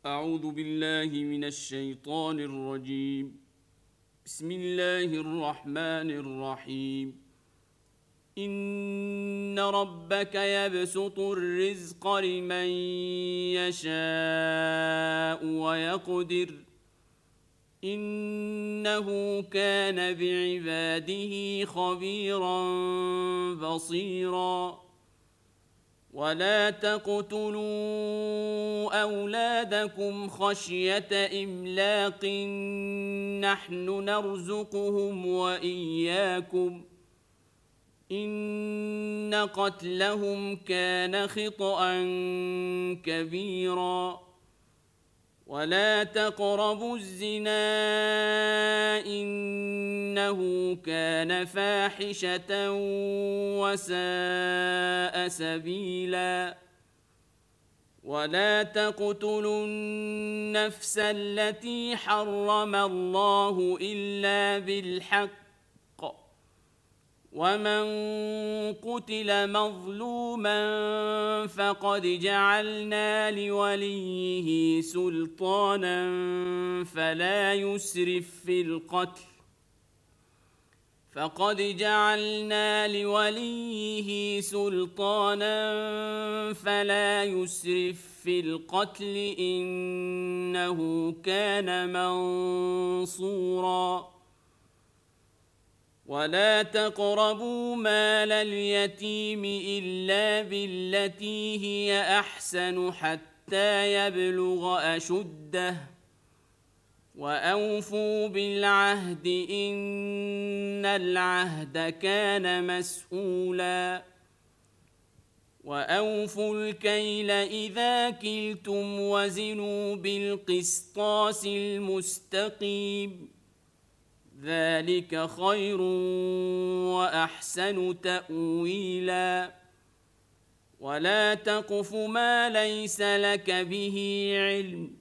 أعوذ بالله من الشيطان الرجيم. بسم الله الرحمن الرحيم. إن ربك يبسط الرزق لمن يشاء ويقدر إنه كان بعباده خبيرا بصيرا. ولا تقتلوا أولادكم خشية إملاق نحن نرزقهم وإياكم إن قتلهم كان خطأ كبيرا. ولا تقربوا الزنا إنه كان فاحشة وساء سبيلا. ولا تقتلوا النفس التي حرم الله إلا بالحق ومن قتل مظلوما فقد جعلنا لوليه سلطانا فلا يسرف في القتل إنه كان منصورا. ولا تقربوا مال اليتيم إلا بالتي هي أحسن حتى يبلغ أشده وأوفوا بالعهد إن العهد كان مسؤولا. وأوفوا الكيل إذا كلتم وزنوا بالقسطاس المستقيم ذلك خير وأحسن تأويلا. ولا تقف ما ليس لك به علم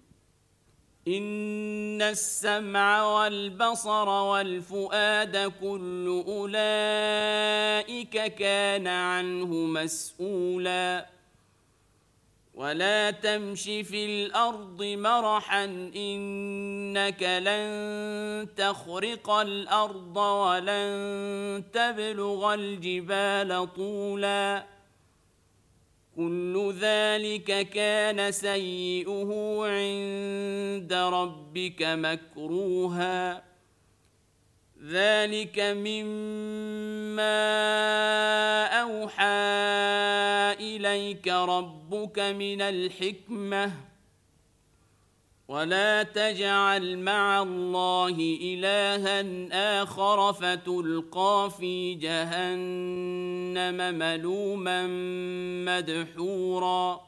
إن السمع والبصر والفؤاد كل أولئك كان عنه مسؤولا. ولا تمش في الأرض مرحا إنك لن تخرق الأرض ولن تبلغ الجبال طولا كل ذلك كان سيئه عند ربك مكروها. ذلك مما أوحى إليك ربك من الحكمة. ولا تجعل مع الله إلها آخر فتلقى في جهنم ملوما مدحورا.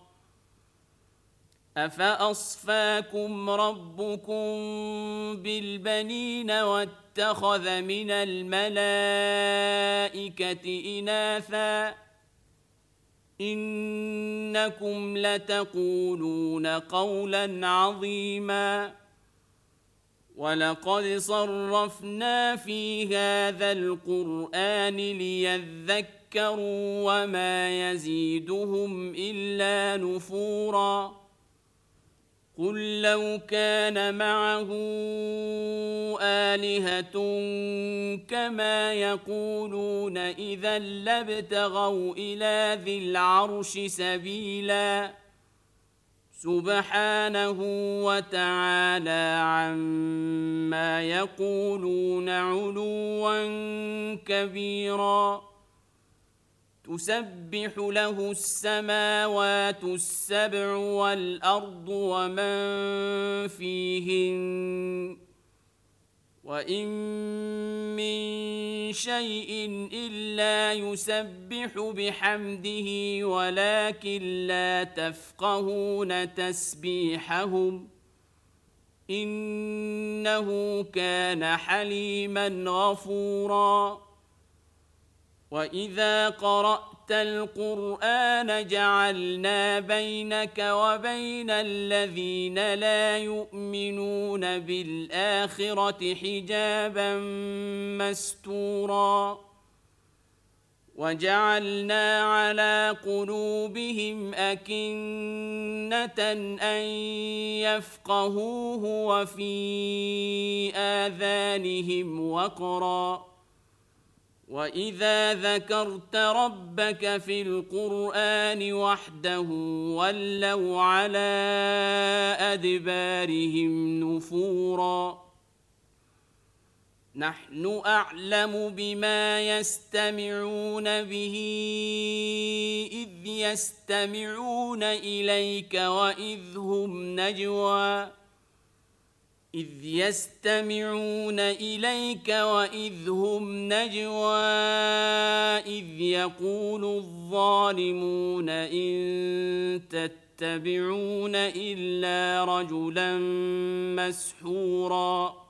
أفأصفاكم ربكم بالبنين واتخذ من الملائكة إناثا إنكم لتقولون قولا عظيما. ولقد صرفنا في هذا القرآن ليذكروا وما يزيدهم إلا نفورا. قل لو كان معه آلهة كما يقولون إذا لابتغوا إلى ذي العرش سبيلا سبحانه وتعالى عما يقولون علوا كبيرا. تسبح له السماوات السبع والأرض ومن فيهن وإن من شيء إلا يسبح بحمده ولكن لا تفقهون تسبيحهم إنه كان حليما غفورا. وإذا قرأت القرآن جعلنا بينك وبين الذين لا يؤمنون بالآخرة حجابا مستورا. وجعلنا على قلوبهم أكنة أن يفقهوه وفي آذانهم وقرا وإذا ذكرت ربك في القرآن وحده ولوا على أدبارهم نفورا نحن أعلم بما يستمعون به إذ يستمعون إليك وإذ هم نجوى إذ يقول الظالمون إن تتبعون إلا رجلا مسحورا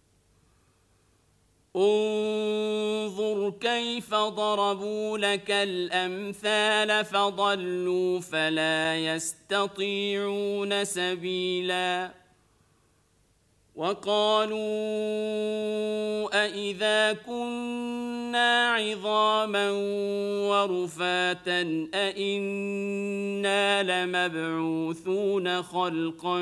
انظر كيف ضربوا لك الأمثال فضلوا فلا يستطيعون سبيلا وقالوا أإذا كنا عظاما ورفاتا أإنا لمبعوثون خلقا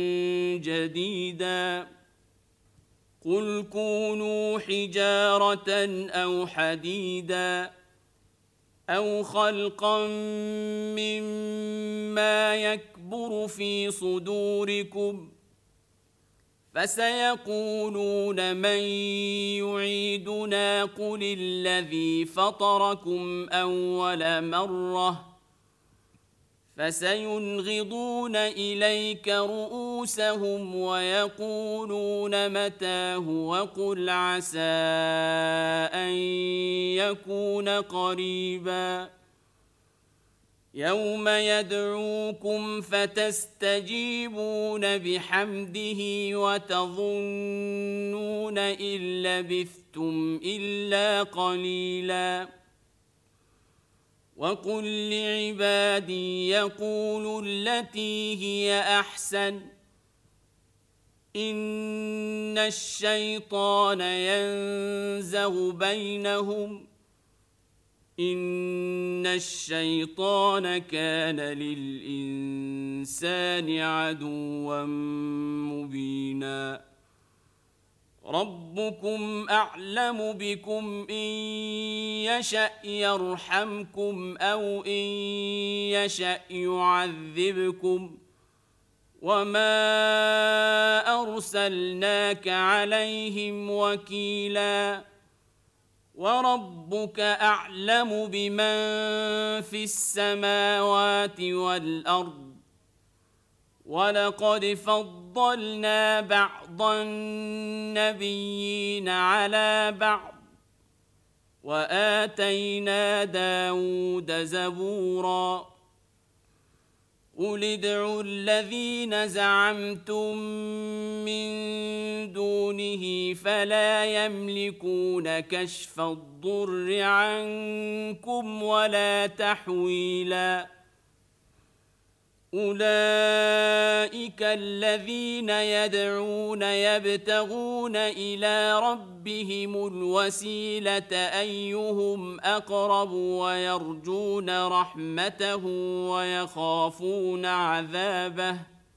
جديدا قل كونوا حجارة أو حديدا أو خلقا مما يكبر في صدوركم فسيقولون من يعيدنا قل الذي فطركم أول مرة فسينغضون إليك رؤوسهم ويقولون متاه وقل عسى أن يكون قريبا يوم يدعوكم فتستجيبون بحمده وتظنون إن لبثتم إلا قليلا وقل لعبادي يقولوا التي هي أحسن إن الشيطان ينزغ بينهم إن الشيطان كان للإنسان عدوا مبينا ربكم أعلم بكم إن يشأ يرحمكم أو إن يشأ يعذبكم وما أرسلناك عليهم وكيلا وربك أعلم بمن في السماوات والأرض ولقد فضلنا بعض النبيين على بعض وآتينا داود زبورا قل ادعوا الذين زعمتم من دونه فلا يملكون كشف الضر عنكم ولا تحويلا أولئك الذين يدعون يبتغون إلى ربهم الوسيلة أيهم أقرب ويرجون رحمته ويخافون عذابه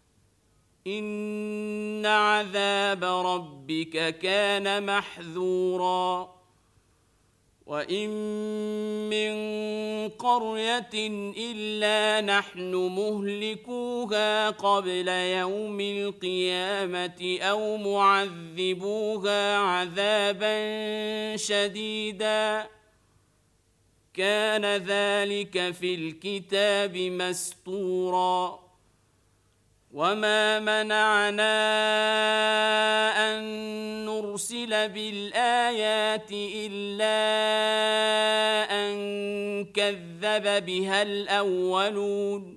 إن عذاب ربك كان محذورا وإن من قرية إلا نحن مهلكوها قبل يوم القيامة أو معذبوها عذابا شديدا كان ذلك في الكتاب مسطورا وما منعنا أن نرسل بالآيات إلا أن كذب بها الأولون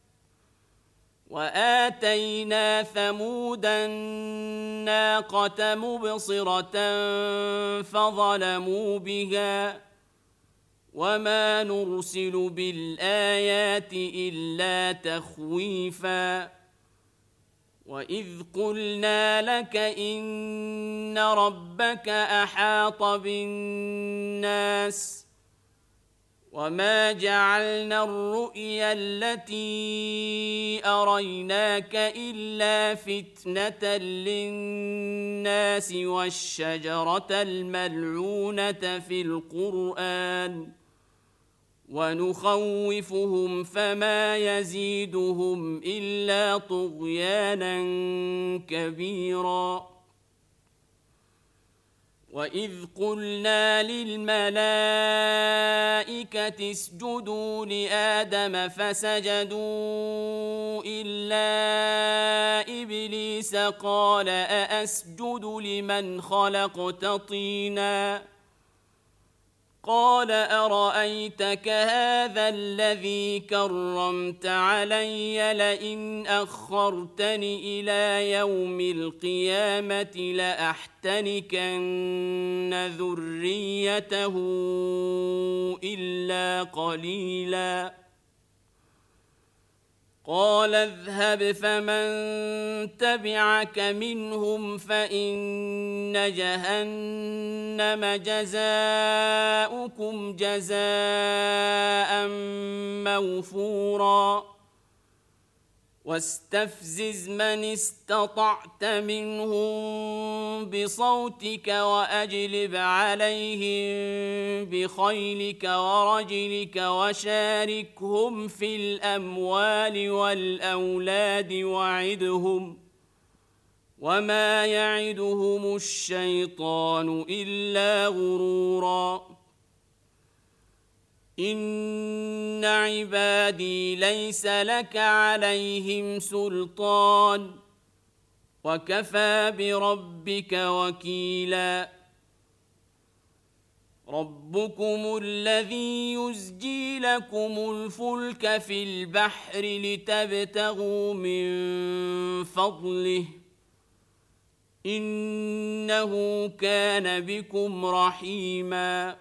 وآتينا ثمود الناقة مبصرة فظلموا بها وما نرسل بالآيات إلا تخويفا وإذ قلنا لك إن ربك أحاط بالناس وما جعلنا الرؤيا التي أريناك إلا فتنة للناس والشجرة الملعونة في القرآن ونخوفهم فما يزيدهم إلا طغيانا كبيرا. وإذ قلنا للملائكة اسجدوا لآدم فسجدوا إلا إبليس قال أأسجد لمن خلقت طينا قال أرأيتك هذا الذي كرمت علي لئن أخرتني إلى يوم القيامة لأحتنكن ذريته إلا قليلا قال اذهب فمن تبعك منهم فإن جهنم جزاؤكم جزاء موفورا واستفزز من استطعت منهم بصوتك وأجلب عليهم بخيلك ورجلك وشاركهم في الأموال والأولاد وعدهم وما يعدهم الشيطان إلا غرورا. إن عبادي ليس لك عليهم سلطان وكفى بربك وكيلا. ربكم الذي يزجي لكم الفلك في البحر لتبتغوا من فضله إنه كان بكم رحيما.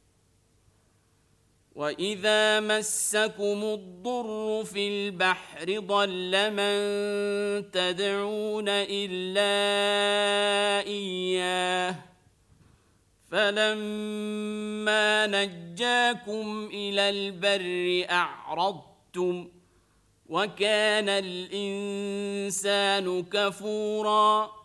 وإذا مسكم الضر في البحر ضل من تدعون إلا إياه فلما نجاكم إلى البر أعرضتم وكان الإنسان كفورا.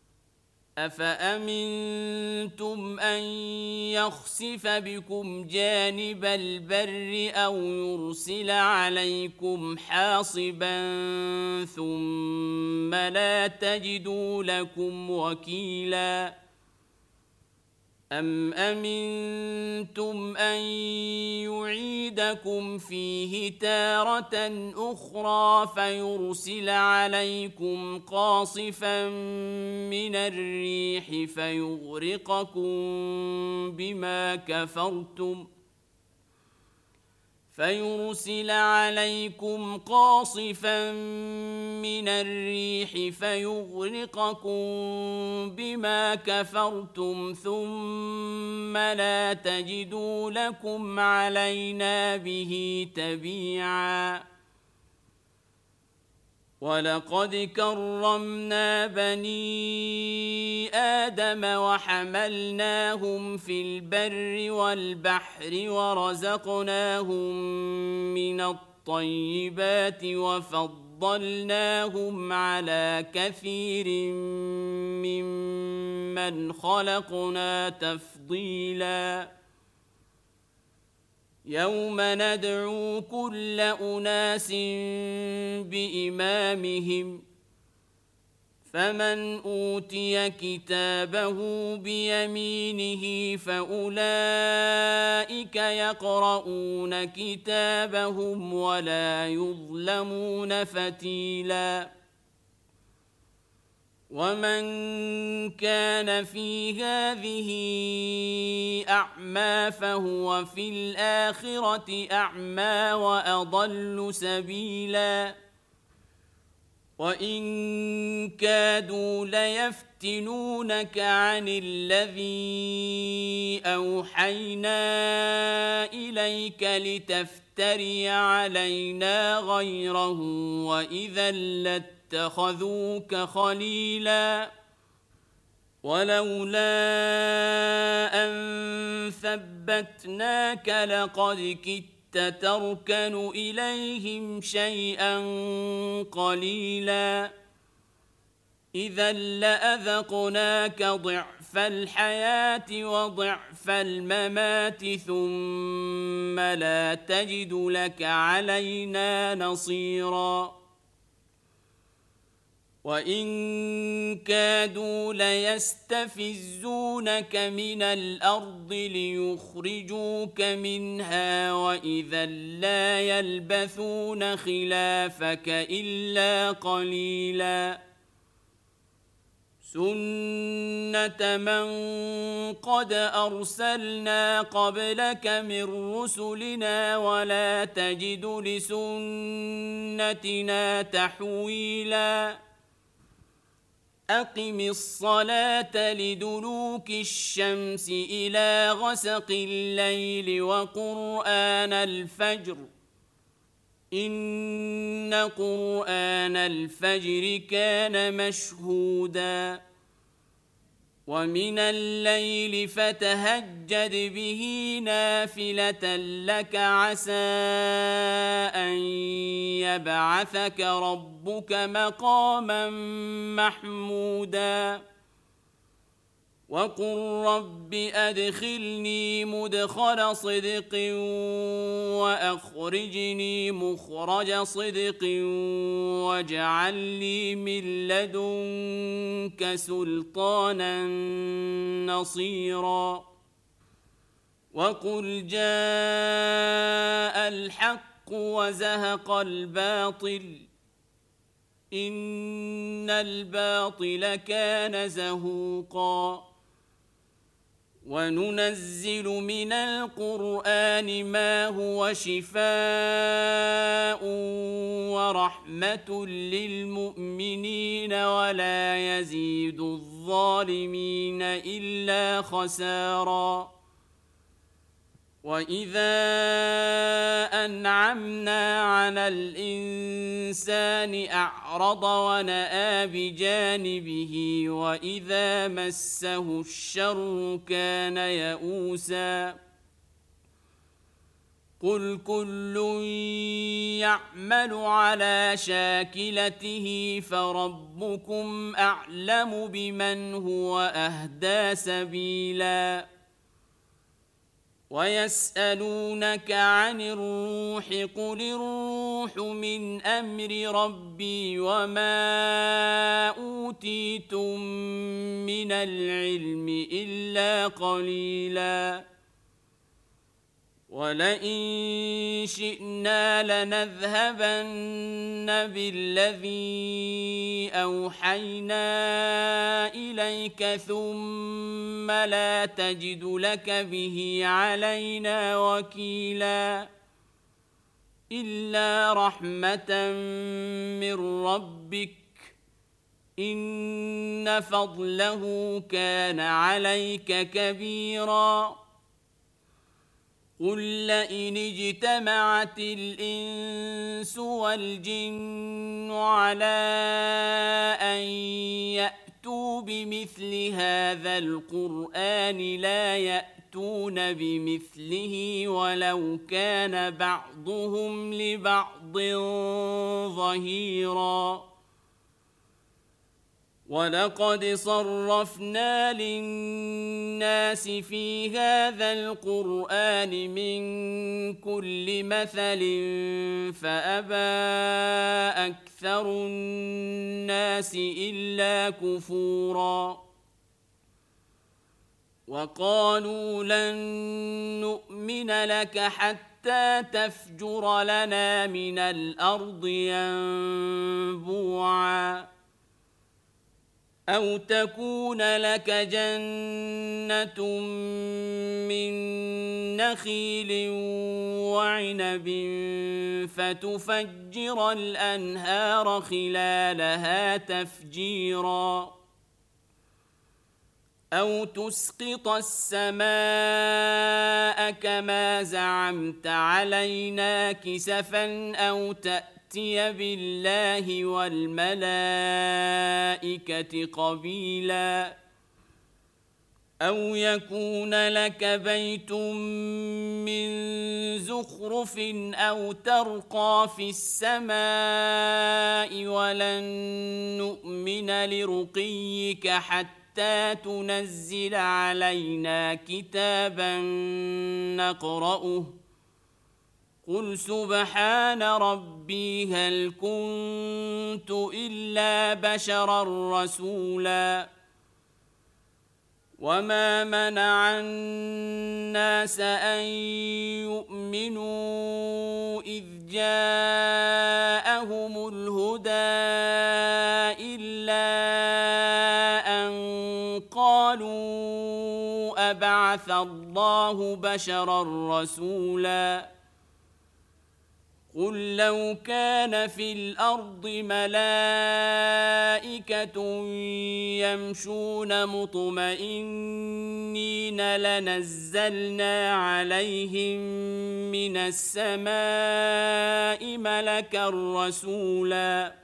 أفأمنتم أن يخسف بكم جانب البر أو يرسل عليكم حاصبا ثم لا تجدوا لكم وكيلا. أم أمنتم أن يعيدكم فيه تارة أخرى فيرسل عليكم قاصفا من الريح فيغرقكم بما كفرتم ثم لا تجدوا لكم علينا به تبيعا. ولقد كرمنا بني آدم وحملناهم في البر والبحر ورزقناهم من الطيبات وفضلناهم على كثير ممن خلقنا تفضيلا. يوم ندعو كل أناس بإمامهم فمن أوتي كتابه بيمينه فأولئك يقرؤون كتابهم ولا يظلمون فتيلا. ومن كان في هذه أعمى فهو في الآخرة أعمى وأضل سبيلا. وإن كادوا ليفتنونك عن الذي أوحينا إليك لتفتري علينا غيره وإذا لاتخذوك خليلا. ولولا أن ثبتناك لقد كدت تركن إليهم شيئا قليلا إذا لأذقناك ضعف الحياة وضعف الممات ثم لا تجد لك علينا نصيرا وإن كادوا ليستفزونك من الأرض ليخرجوك منها وإذا لا يلبثون خلافك إلا قليلا سنة من قد أرسلنا قبلك من رسلنا ولا تجد لسنتنا تحويلا أقم الصلاة لدلوك الشمس إلى غسق الليل وقرآن الفجر إن قرآن الفجر كان مشهودا ومن الليل فتهجد به نافلة لك عسى أن يبعثك ربك مقاما محمودا وقل رب أدخلني مدخل صدق وأخرجني مخرج صدق واجعل لي من لدنك سلطانا نصيرا وقل جاء الحق وزهق الباطل إن الباطل كان زهوقا وننزل من القرآن ما هو شفاء ورحمة للمؤمنين ولا يزيد الظالمين إلا خسارا وإذا أنعمنا على الإنسان أعرض ونأى بجانبه وإذا مسه الشر كان يئوسا قل كل يعمل على شاكلته فربكم أعلم بمن هو أهدى سبيلا ويسألونك عن الروح قل الروح من أمر ربي وما أوتيتم من العلم إلا قليلا ولئن شئنا لنذهبن بالذي أوحينا إليك ثم لا تجد لك به علينا وكيلا إلا رحمة من ربك إن فضله كان عليك كبيرا قل لئن اجتمعت الإنس والجن على أن يأتوا بمثل هذا القرآن لا يأتون بمثله ولو كان بعضهم لبعض ظهيرا ولقد صرفنا للناس في هذا القرآن من كل مثل فأبى أكثر الناس إلا كفورا وقالوا لن نؤمن لك حتى تفجر لنا من الأرض ينبوعا أو تكون لك جنة من نخيل وعنب فتفجر الأنهار خلالها تفجيرا أو تسقط السماء كما زعمت علينا كسفا أو تأتي بالله والملائكة قبيلا أو يكون لك بيت من زخرف أو ترقى في السماء ولن نؤمن لرقيك حتى تنزل علينا كتابا نقرأه قل سبحان ربي هل كنت إلا بشرا رسولا وما منع الناس أن يؤمنوا إذ جاءهم الهدى إلا أن قالوا أبعث الله بشرا رسولا قل لو كان في الأرض ملائكة يمشون مطمئنين لنزلنا عليهم من السماء ملكا رسولا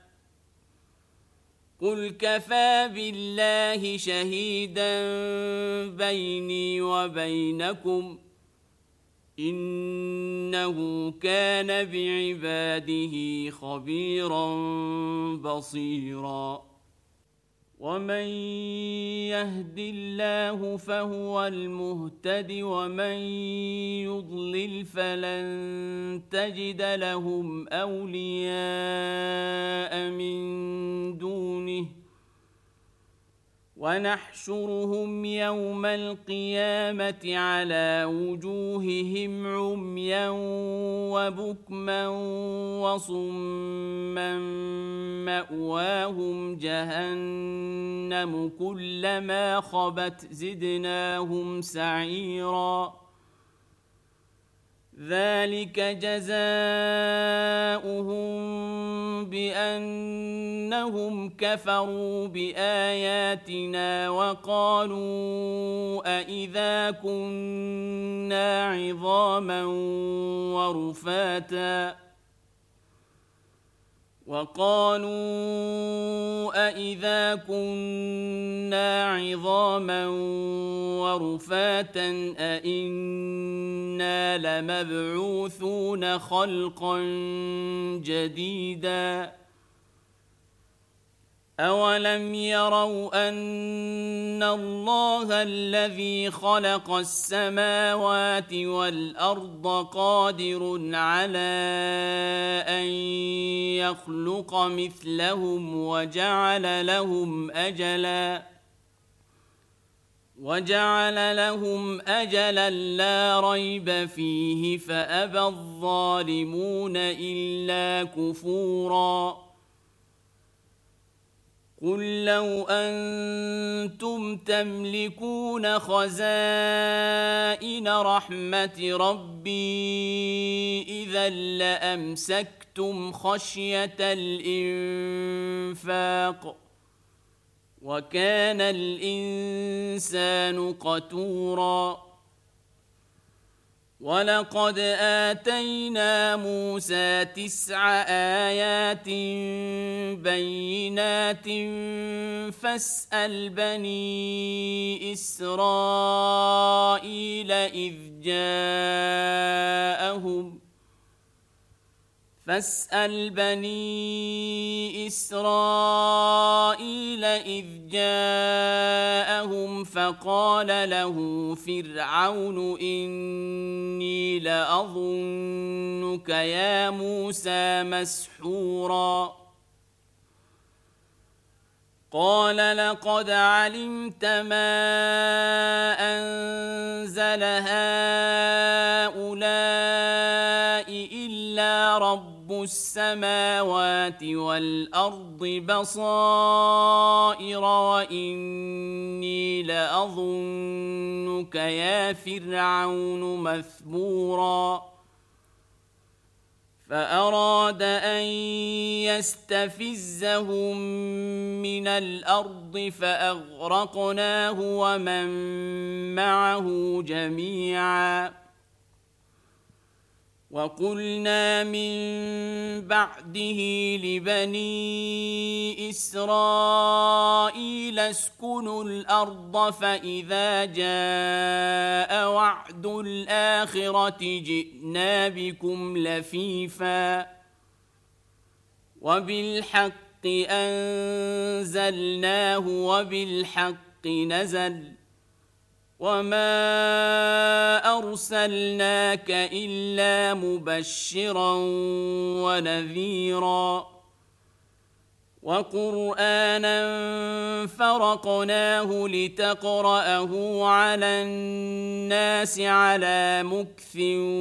قل كفى بالله شهيدا بيني وبينكم إنه كان بعباده خبيرا بصيرا ومن يهد الله فهو المهتد ومن يضلل فلن تجد لهم أولياء من دونه ونحشرهم يوم القيامة على وجوههم عميا وبكما وصما مأواهم جهنم كلما خبت زدناهم سعيرا ذلك جزاؤهم بأنهم كفروا بآياتنا وقالوا أإذا كنا عظاما ورفاتا أإنا لمبعوثون خلقا جديدا أولم يروا أن الله الذي خلق السماوات والأرض قادر على أن يخلق مثلهم وجعل لهم أجلا لا ريب فيه فأبى الظالمون إلا كفورا قل لو أنتم تملكون خزائن رحمة ربي إذا لأمسكتم خشية الإنفاق وكان الإنسان قتورا ولقد آتينا موسى 9 آيات بينات فاسأل بني إسرائيل إذ جاءهم فقال له فرعون إني لأظنك يا موسى مسحورا قال لقد علمت ما أنزل هؤلاء إلا رب السماوات والأرض بصائر وإني لأظنك يا فرعون مثبورا فأراد أن يستفزهم من الأرض فأغرقناه ومن معه جميعا وقلنا من بعده لبني إسرائيل إسرائيل اسكنوا الأرض فإذا جاء وعد الآخرة جئنا بكم لفيفا وبالحق أنزلناه وبالحق نزل وما أرسلناك إلا مبشرا ونذيرا وقرآنا فرقناه لتقرأه على الناس على مكث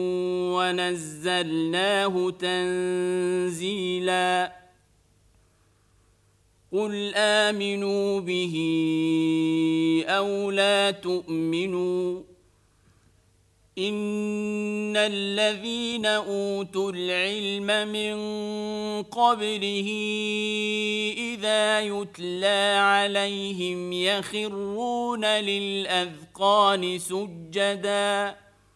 ونزلناه تنزيلا قل آمنوا به أو لا تؤمنوا إن الذين أوتوا العلم من قبله إذا يتلى عليهم يخرون للأذقان سجدا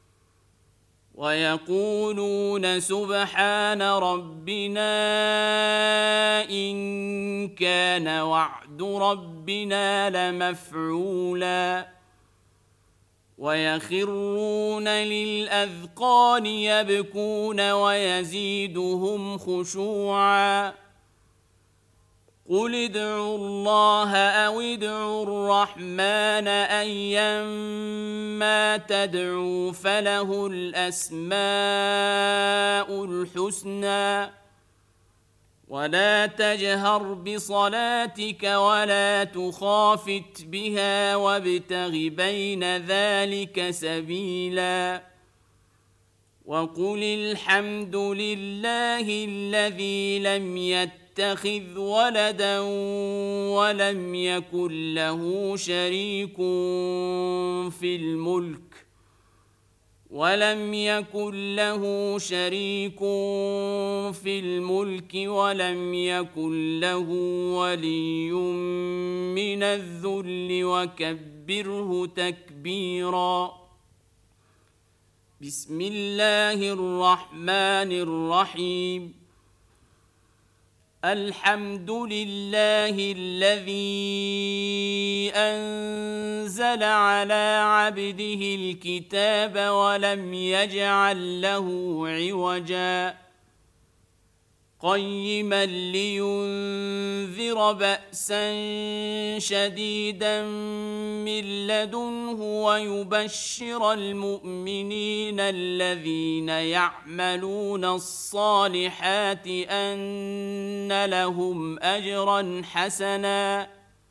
ويقولون سبحان ربنا إن كان وعد ربنا لمفعولا ويخرون للأذقان يبكون ويزيدهم خشوعا قل ادعوا الله أو ادعوا الرحمن أيما تدعوا فله الأسماء الحسنى ولا تجهر بصلاتك ولا تخافت بها وابتغ بين ذلك سبيلا وقل الحمد لله الذي لم يتخذ ولدا ولم يكن له شريك في الملك ولم يكن له ولي من الذل وكبره تكبيرا بسم الله الرحمن الرحيم الحمد لله الذي أنزل على عبده الكتاب ولم يجعل له عوجا قيما لينذر بأسا شديدا من لدنه ويبشر المؤمنين الذين يعملون الصالحات أن لهم أجرا حسنا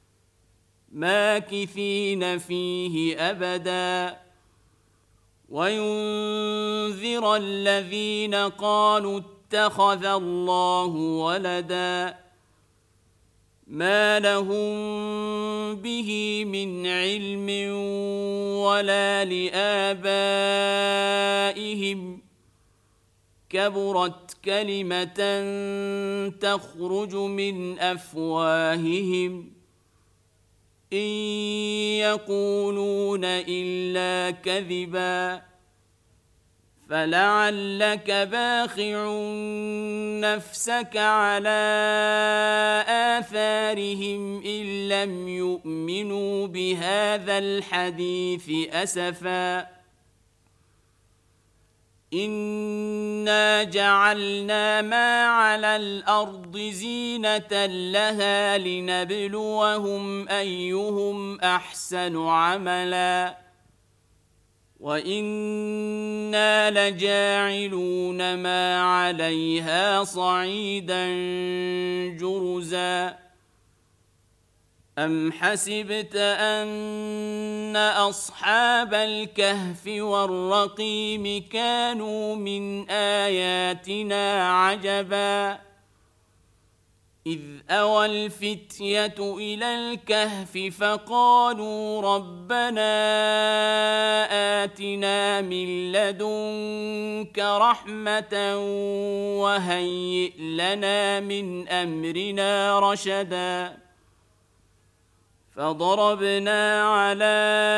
ماكثين فيه أبدا وينذر الذين قالوا اتخذ الله ولدا ما لهم به من علم ولا لآبائهم كبرت كلمة تخرج من أفواههم إن يقولون إلا كذبا فلعلك باخع نفسك على آثارهم إن لم يؤمنوا بهذا الحديث أسفا إنا جعلنا ما على الأرض زينة لها لنبلوهم أيهم أحسن عملا وإنا لجاعلون ما عليها صعيدا جرزا أم حسبت أن أصحاب الكهف والرقيم كانوا من آياتنا عجبا إذ أوى الفتية إلى الكهف فقالوا ربنا آتنا من لدنك رحمة وهيئ لنا من أمرنا رشدا فضربنا على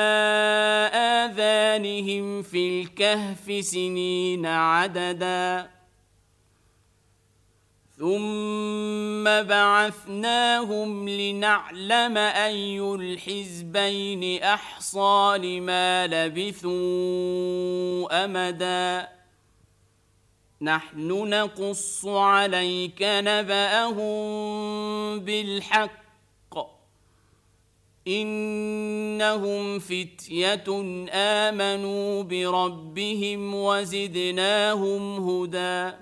آذانهم في الكهف سنين عددا ثم بعثناهم لنعلم أي الحزبين أحصى لما لبثوا أمدا نحن نقص عليك نبأهم بالحق إنهم فتية آمنوا بربهم وزدناهم هدى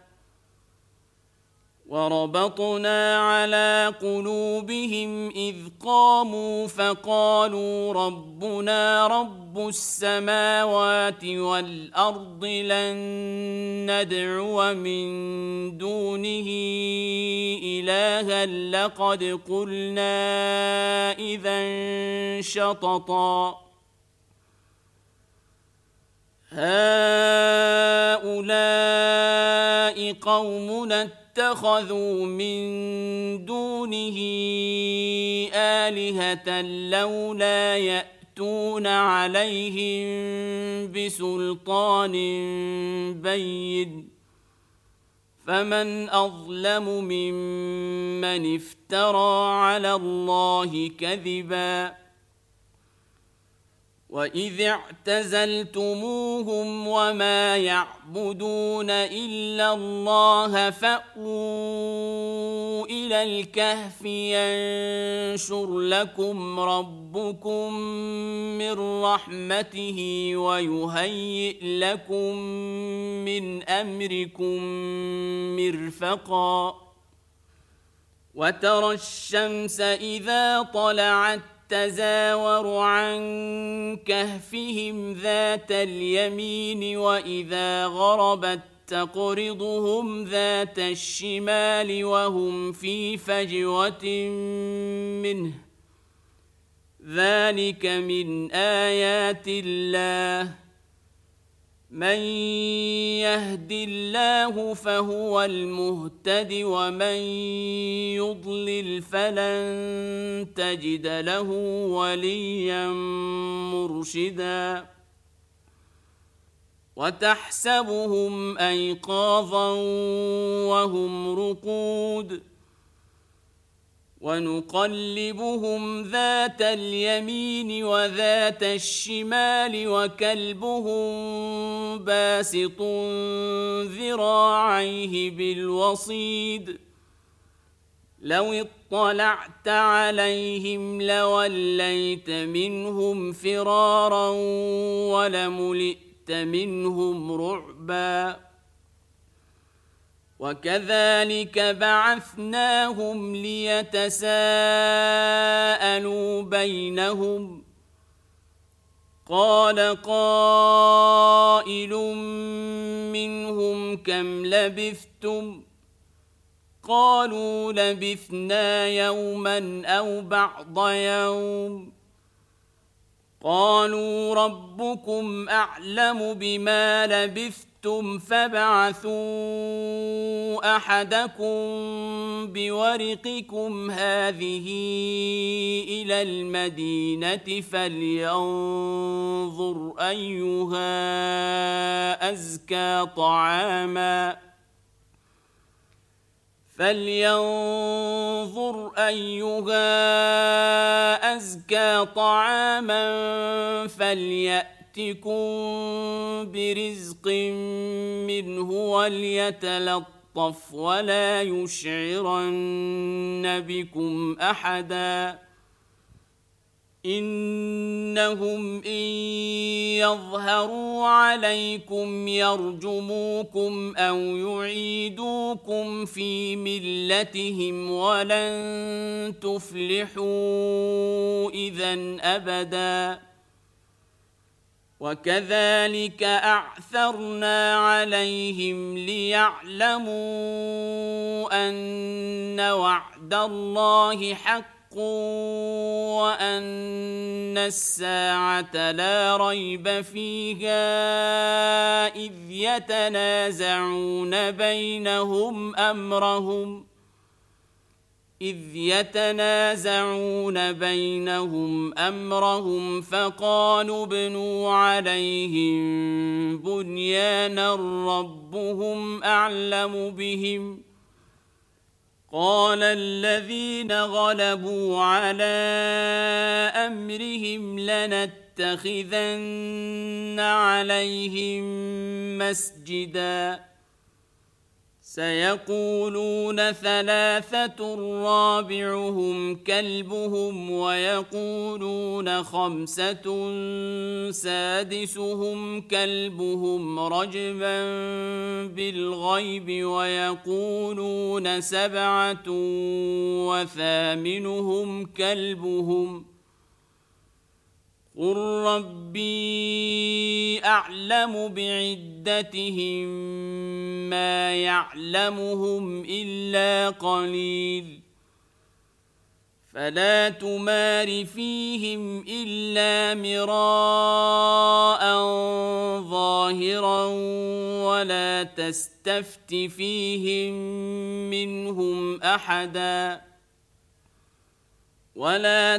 وربطنا على قلوبهم إذ قاموا فقالوا ربنا رب السماوات والأرض لن ندعو من دونه إلها لقد قلنا إذا شططا هؤلاء قومنا اتخذوا من دونه آلهة لولا يأتون عليهم بسلطان بين فمن أظلم ممن افترى على الله كذبا وإذ اعتزلتموهم وما يعبدون إلا الله فأووا إلى الكهف ينشر لكم ربكم من رحمته ويهيئ لكم من أمركم مرفقا وترى الشمس إذا طلعت تزاور عن كهفهم ذات اليمين وإذا غربت تقرضهم ذات الشمال وهم في فجوة منه ذلك من آيات الله من يهد الله فهو المهتد ومن يضلل فلن تجد له وليا مرشدا وتحسبهم أيقاظا وهم رقود ونقلبهم ذات اليمين وذات الشمال وكلبهم باسط ذراعيه بالوصيد لو اطلعت عليهم لوليت منهم فرارا ولملئت منهم رعبا وكذلك بعثناهم ليتساءلوا بينهم قال قائل منهم كم لبثتم قالوا لبثنا يوما أو بعض يوم قالوا ربكم أعلم بما لبثتم فابعثوا أحدكم بورقكم هذه إلى المدينة فلينظر أيها أزكى طعاما فليأتكم برزق منه وليتلطف ولا يشعرن بكم أحدا إنهم إن يظهروا عليكم يرجموكم أو يعيدوكم في ملتهم ولن تفلحوا إذن أبدا وكذلك أعثرنا عليهم ليعلموا أن وعد الله حق وأن الساعة لا ريب فيها إذ يتنازعون بينهم أمرهم فقالوا ابنوا عليهم بنيانا ربهم أعلم بهم قال الذين غلبوا على أمرهم لنتخذن عليهم مسجدا سيقولون ثلاثة رابعهم كلبهم ويقولون خمسة سادسهم كلبهم رجما بالغيب ويقولون سبعة وثامنهم كلبهم قل ربي أعلم بعدتهم ما يعلمهم إلا قليل فلا تمار فيهم إلا مراء ظاهرا ولا تستفت فيهم منهم أحدا ولا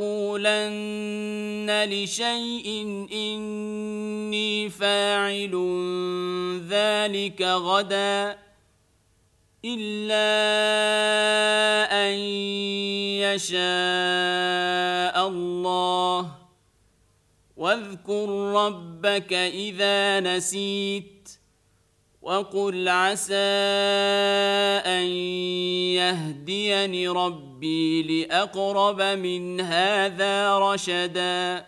تقولن لشيء إني فاعل ذلك غدا إلا أن يشاء الله واذكر ربك إذا نسيت وقل عسى أن يهديني ربي لأقرب من هذا رشدا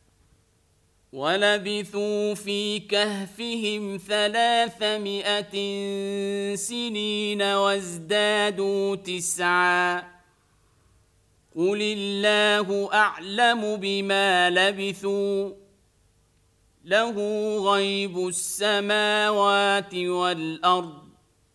ولبثوا في كهفهم 300 سنين وازدادوا 9 قل الله أعلم بما لبثوا له غيب السماوات والأرض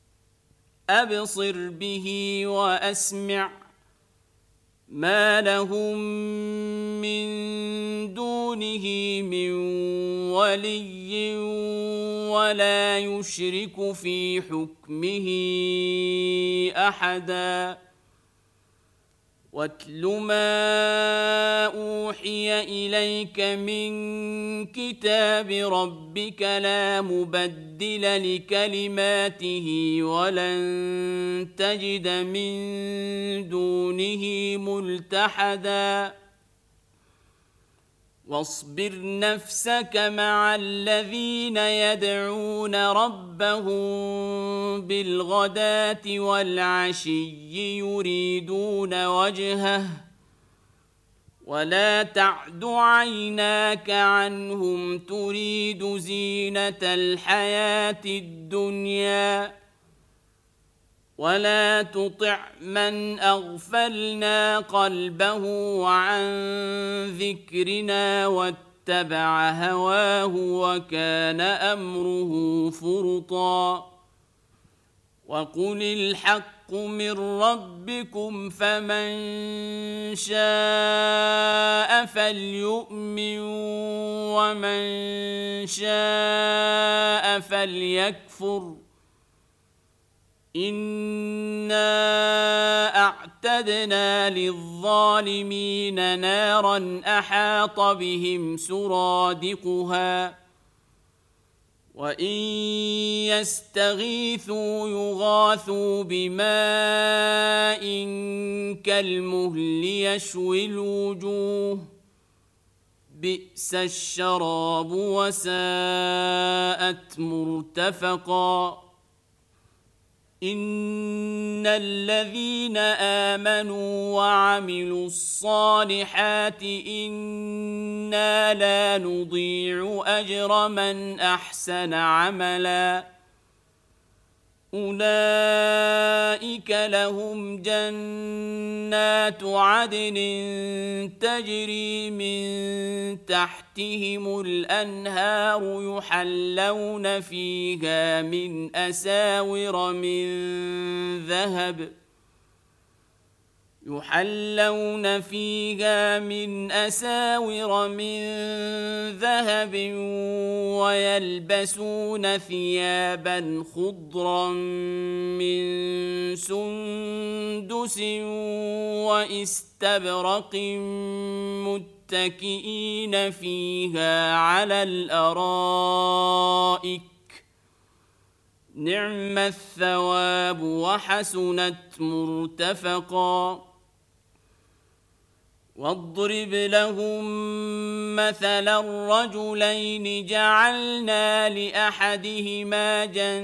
أبصر به وأسمع ما لهم من دونه من ولي ولا يشرك في حكمه أحدا واتل ما أوحي إليك من كتاب ربك لا مبدل لكلماته ولن تجد من دونه ملتحدا واصبر نفسك مع الذين يدعون ربهم بالغداة والعشي يريدون وجهه ولا تعد عيناك عنهم تريد زينة الحياة الدنيا ولا تطع من أغفلنا قلبه عن ذكرنا واتبع هواه وكان أمره فرطا وقل الحق من ربكم فمن شاء فليؤمن ومن شاء فليكفر إنا أعتدنا للظالمين نارا أحاط بهم سرادقها وإن يستغيثوا يغاثوا بماء كالمهل يشوي الوجوه بئس الشراب وساءت مرتفقا إن الذين آمنوا وعملوا الصالحات إنا لا نضيع أجر من أحسن عملا أولئك لهم جنات عدن تجري من تحتهم الأنهار يحلون فيها من أساور من ذهب ويلبسون ثيابا خضرا من سندس واستبرق متكئين فيها على الأرائك نعم الثواب وحسنت مرتفقا واضرب لهم مثلا الرجلين جعلنا لأحدهما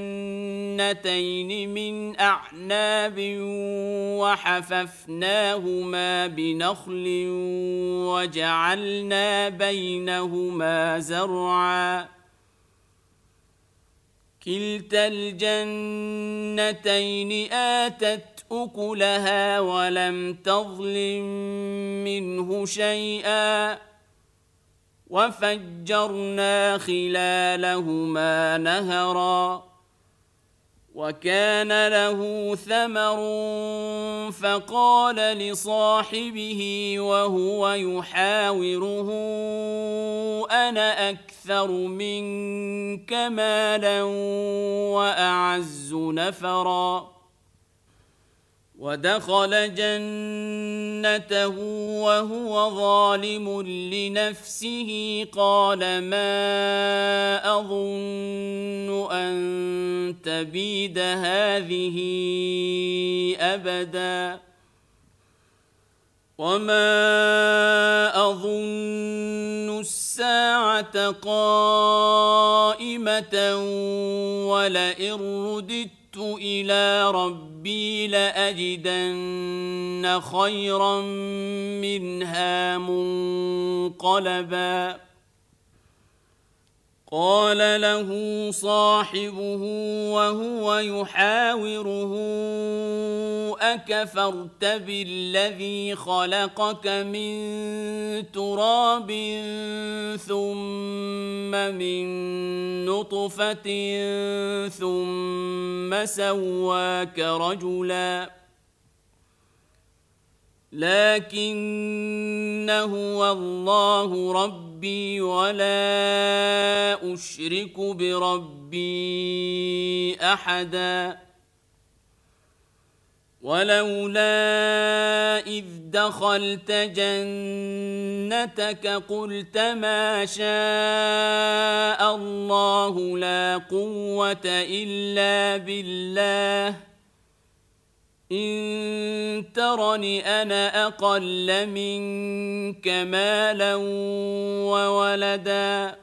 جنتين من أعناب وحففناهما بنخل وجعلنا بينهما زرعا كلتا الجنتين آتت أكلها ولم تظلم منه شيئا وفجرنا خلالهما نهرا وكان له ثمر فقال لصاحبه وهو يحاوره أنا أكثر منك مالا وأعز نفرا ودخل جنته وهو ظالم لنفسه قال ما أظن أن تبيد هذه أبدا وما أظن الساعة قائمة ولئن رددت إلى ربي لأجدن خيرا منها منقلبا قال له صاحبه وهو يحاوره أكفرت بالذي خلقك من تراب ثم من نطفة ثم سواك رجلا لكن هو الله ربي ولا أشرك بربي أحدا ولولا إذ دخلت جنتك قلت ما شاء الله لا قوة إلا بالله إن ترني أنا أقل منك مالا وولدا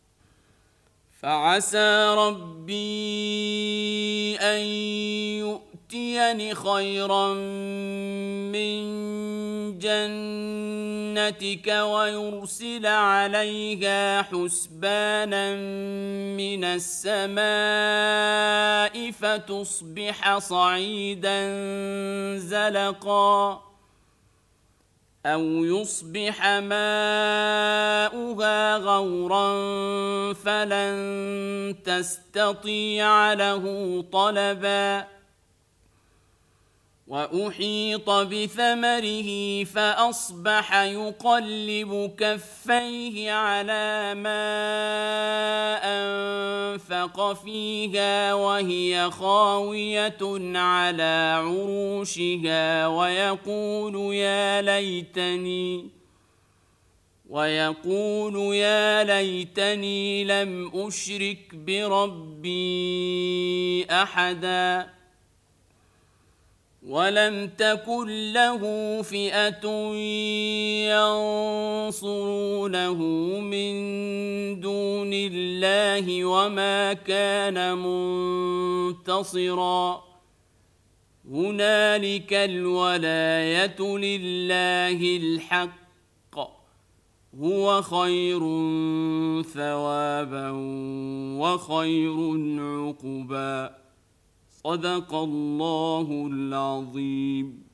فعسى ربي أن يؤتيني خيرا من جنتك ويرسل عليها حسبانا من السماء فتصبح صعيدا زلقا أو يصبح ماؤها غورا فلن تستطيع له طلبا وأحيط بثمره فأصبح يقلب كفيه على ما أنفق فيها وهي خاوية على عروشها ويقول يا ليتني لم أشرك بربي أحدا ولم تكن له فئة ينصرونه من دون الله وما كان منتصرا هنالك الولاية لله الحق هو خير ثوابا وخير عقبا صدق الله العظيم.